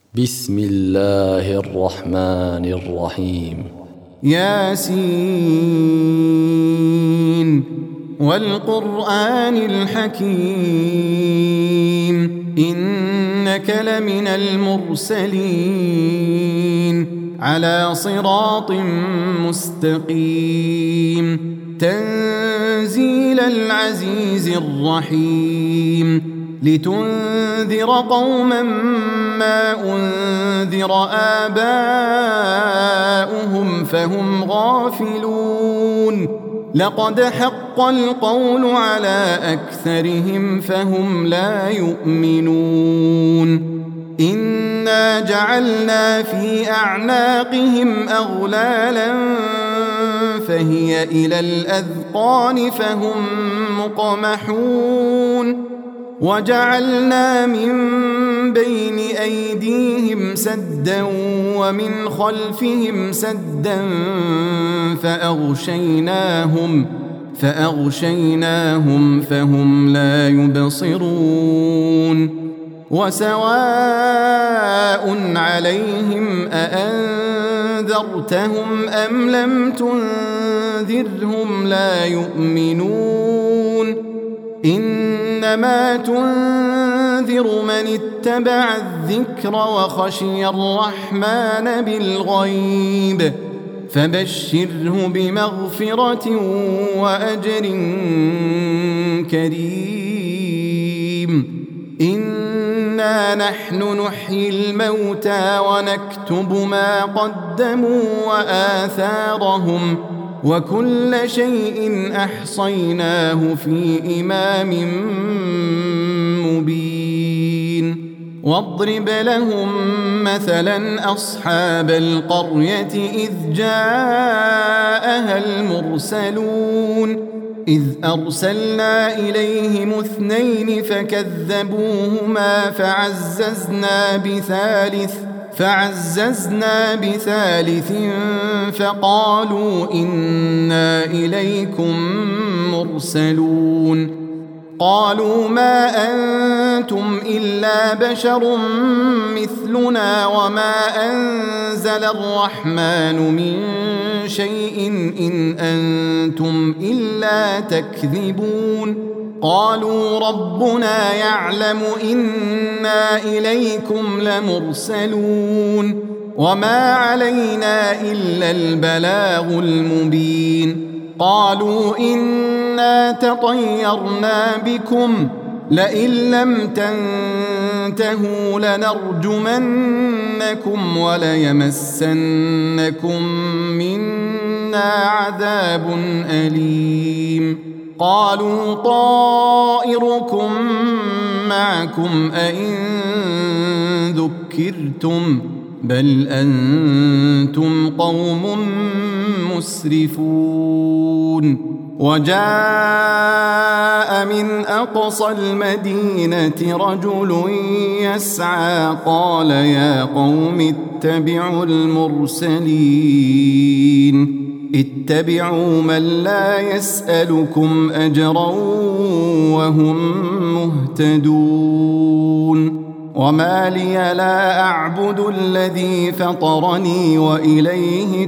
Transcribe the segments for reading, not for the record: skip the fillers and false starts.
بسم الله الرحمن الرحيم. ياسين والقرآن الحكيم إنك لمن المرسلين على صراط مستقيم تنزيل العزيز الرحيم لتنذر قوما ما أنذر آباؤهم فهم غافلون لقد حق القول على أكثرهم فهم لا يؤمنون إنا جعلنا في أعناقهم أغلالا فهي إلى الأذقان فهم مقمحون وجعلنا من بين أيديهم سدا ومن خلفهم سدا فأغشيناهم فهم لا يبصرون وسواء عليهم أأنذرتهم أم لم تنذرهم لا يؤمنون إنما تنذر من اتبع الذكر وخشي الرحمن بالغيب فبشره بمغفرة وأجر كريم إنا نحن نحيي الموتى ونكتب ما قدموا وآثارهم وكل شيء أحصيناه في إمام مبين واضرب لهم مثلا أصحاب القرية إذ جاءها المرسلون إذ أرسلنا إليهم 2 فكذبوهما فعززنا بثالث فقالوا إنا إليكم مرسلون قالوا ما أنتم إلا بشر مثلنا وما أنزل الرحمن من شيء إن أنتم إلا تكذبون قالوا ربنا يعلم إنا إليكم لمرسلون وما علينا إلا البلاغ المبين قالوا إنا تطيرنا بكم لئن لم تنتهوا لنرجمنكم وليمسنكم منا عذاب أليم قالوا طائركم معكم أئن ذكرتم بل أنتم قوم مسرفون وجاء من أقصى المدينة رجل يسعى قال يا قوم اتبعوا اتبعوا من لا يسألكم أجرا وهم مهتدون وما لي لا أعبد الذي فطرني وإليه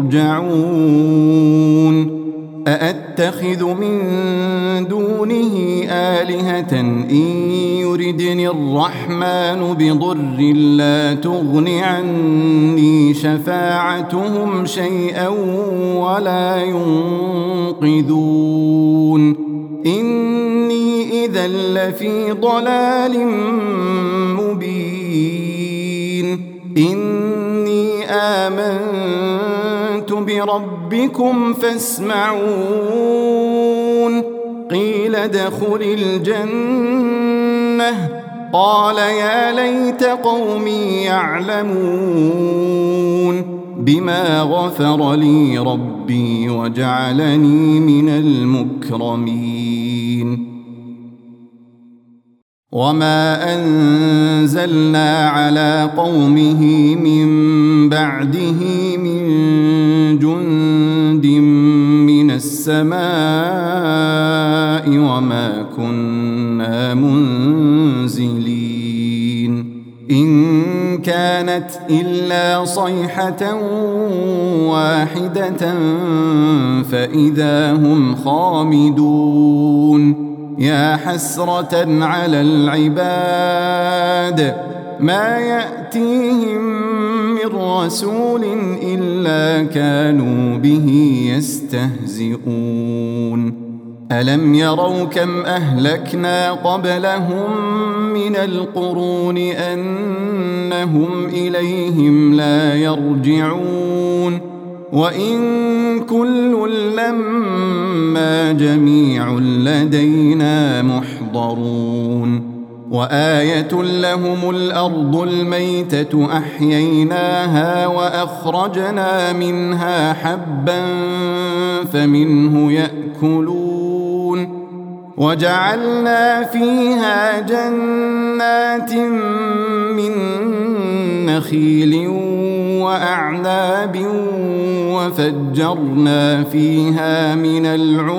ترجعون أأتخذ من دونه آلهة إن يردني الرحمن بضر لا تغن عني شفاعتهم شيئا ولا ينقذون إني إذا لفي ضلال مبين إني آمنت بربكم فاسمعون قيل ادخل الجنة قال يا ليت قومي يعلمون بما غفر لي ربي وجعلني من المكرمين وما أنزلنا على قومه من بعده من جند من السماء وما كنا منزلين إن كانت إلا صيحة واحدة فإذا هم خامدون يا حسرة على العباد ما يأتيهم من رسول إلا كانوا به يستهزئون ألم يروا كم أهلكنا قبلهم من القرون أنهم إليهم لا يرجعون وإن كل لما جميع لدينا محضرون وآية لهم الأرض الميتة أحييناها وأخرجنا منها حبا فمنه يأكلون وجعلنا فيها جنات من نخيل وأعناب وفجرنا فيها من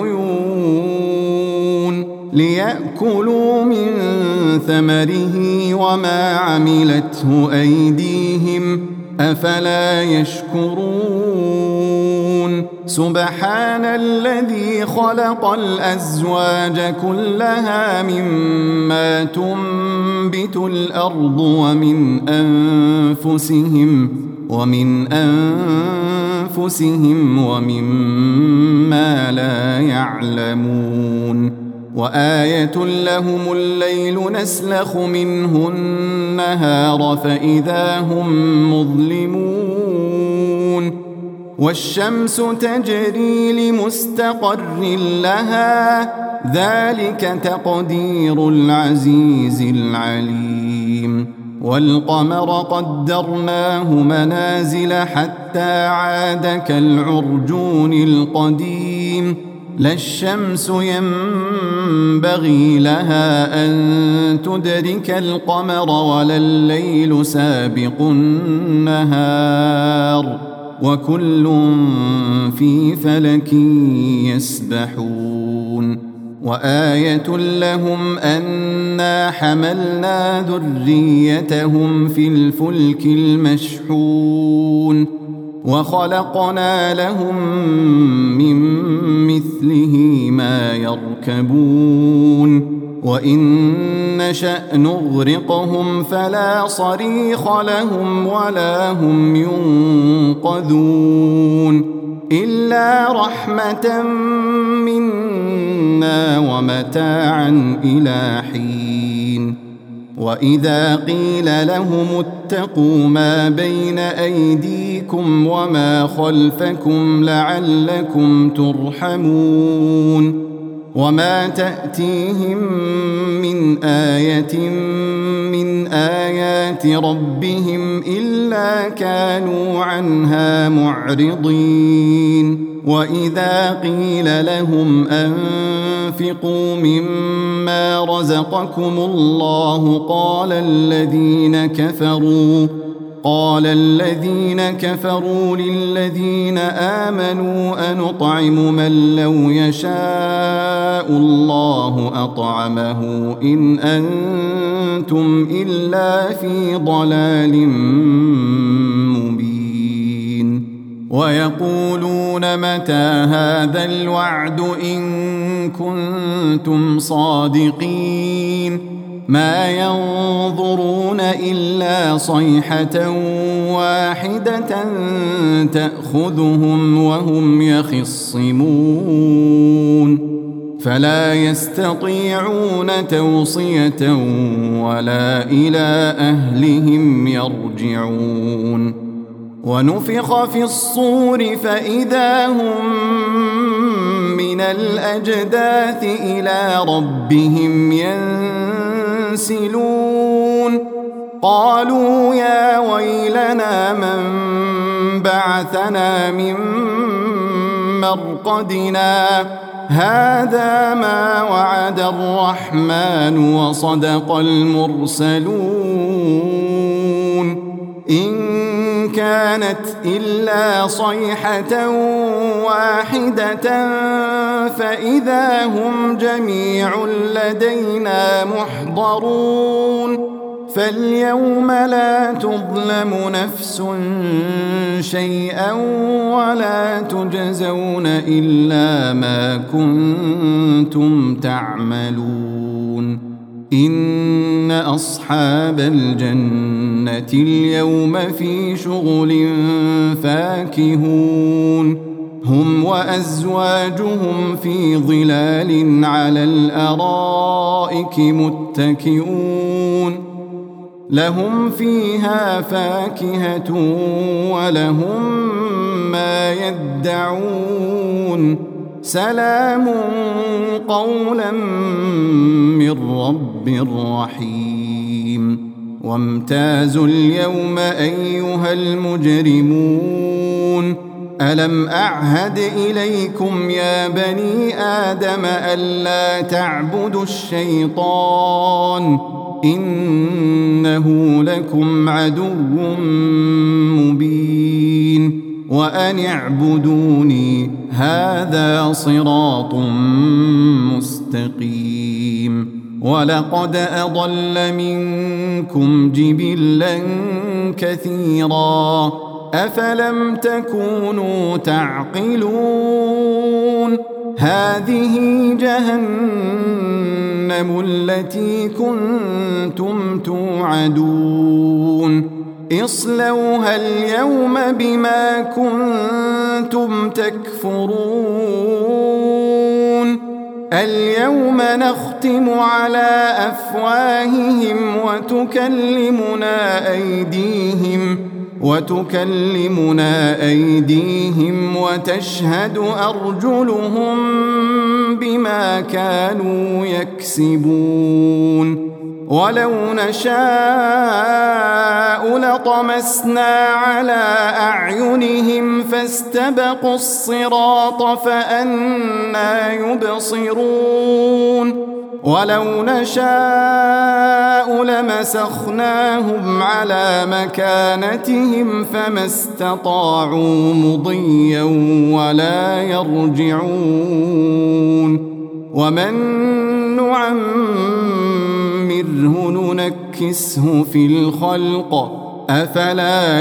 العيون ليأكلوا من ثمره وما عملته أيديهم أفلا يشكرون سبحان الذي خلق الأزواج كلها مما تنبت الأرض ومن أنفسهم ومما لا يعلمون وآية لهم الليل نسلخ منه النهار فإذا هم مظلمون والشمس تجري لمستقر لها ذلك تقدير العزيز العليم والقمر قدرناه منازل حتى عاد كالعرجون القديم لا الشمس ينبغي لها أن تدرك القمر ولا الليل سابق النهار وكل في فلك يسبحون وآية لهم أنا حملنا ذريتهم في الفلك المشحون وخلقنا لهم من مثله ما يركبون وإن نشأ نغرقهم فلا صريخ لهم ولا هم ينقذون إلا رحمة منا ومتاعا إلى حين وإذا قيل لهم اتقوا ما بين أيديكم وما خلفكم لعلكم ترحمون وما تأتيهم من آية من آيات ربهم إلا كانوا عنها معرضين وإذا قيل لهم أنفقوا مما رزقكم الله قال الذين كفروا للذين آمنوا أنطعم من لو يشاء الله أطعمه إن أنتم إلا في ضلال مبين ويقولون متى هذا الوعد إن كنتم صادقين ما ينظرون إلا صيحة واحدة تأخذهم وهم يخصمون فلا يستطيعون توصية ولا إلى أهلهم يرجعون ونفخ في الصور فإذا هم من الأجداث إلى ربهم ينسلون قالوا يا ويلنا من بعثنا من مرقدنا هذا ما وعد الرحمن وصدق المرسلون إن كانت إلا صيحة واحدة فإذا هم جميع لدينا محضرون فاليوم لا تظلم نفس شيئا ولا تجزون إلا ما كنتم تعملون إن أصحاب الجنة اليوم في شغل فاكهون هم وأزواجهم في ظلال على الأرائك متكئون لهم فيها فاكهة ولهم ما يدعون سلام قولا من رب رحيم وامتازوا اليوم أيها المجرمون ألم أعهد إليكم يا بني آدم ألا تعبدوا الشيطان إنه لكم عدو مبين وأن اعبدوني هذا صراط مستقيم ولقد أضل منكم جبلا كثيرا أفلم تكونوا تعقلون هذه جهنم التي كنتم توعدون اصلوها اليوم بما كنتم تكفرون اليوم نختم على أفواههم وتكلمنا أيديهم وتشهد أرجلهم بما كانوا يكسبون ولو نشاء لطمسنا على أعينهم فاستبقوا الصراط فأنى يبصرون ولو نشاء لمسخناهم على مكانتهم فما استطاعوا مضيا ولا يرجعون ومن نعمره ننكسه في الخلق أفلا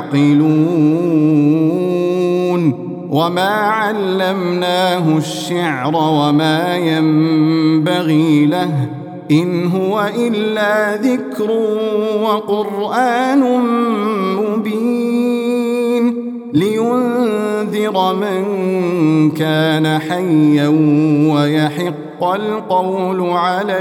يعقلون وما علمناه الشعر وما ينبغي له إن هو إلا ذكر وقرآن مبين لينذر من كان حيا ويحق القول على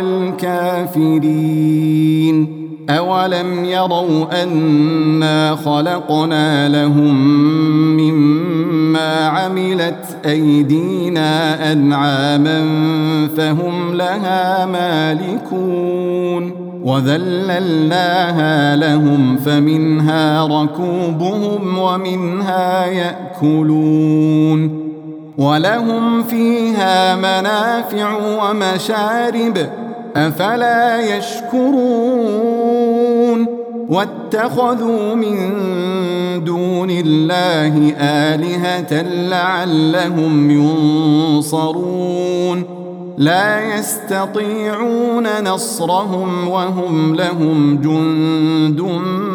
الكافرين أولم يروا أنا خلقنا لهم مما عملت أيدينا أنعاما فهم لها مالكون وذللناها لهم فمنها ركوبهم ومنها يأكلون ولهم فيها منافع ومشارب أفلا يشكرون واتخذوا من دون الله آلهة لعلهم ينصرون لا يستطيعون نصرهم وهم لهم جند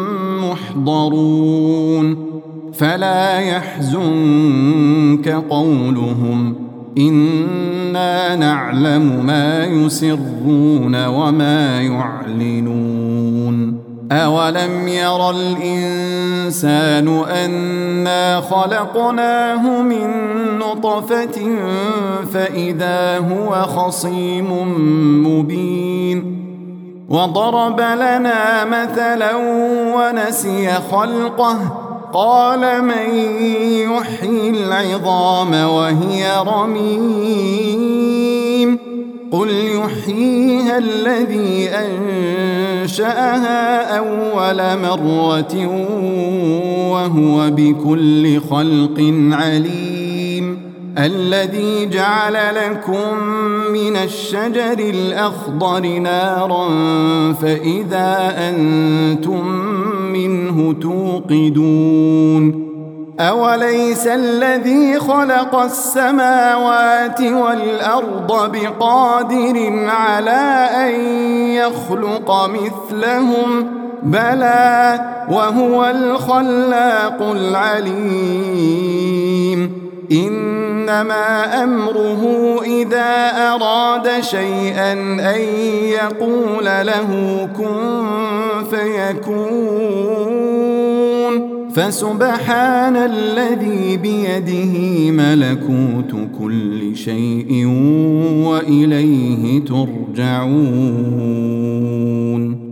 محضرون فلا يحزنك قولهم إنا نعلم ما يسرون وما يعلنون أولم ير الإنسان أنا خلقناه من نطفة فإذا هو خصيم مبين وضرب لنا مثلا ونسي خلقه قال من يحيي العظام وهي رميم قل يحييها الذي أنشأها أول مرة وهو بكل خلق عليم الذي جعل لكم من الشجر الأخضر نارا فإذا أنتم منه توقدون أوليس الذي خلق السماوات والأرض بقادر على أن يخلق مثلهم بلى وهو الخلاق العليم إنما أمره إذا أراد شيئا أن يقول له كن فيكون فسبحان الذي بيده ملكوت كل شيء وإليه ترجعون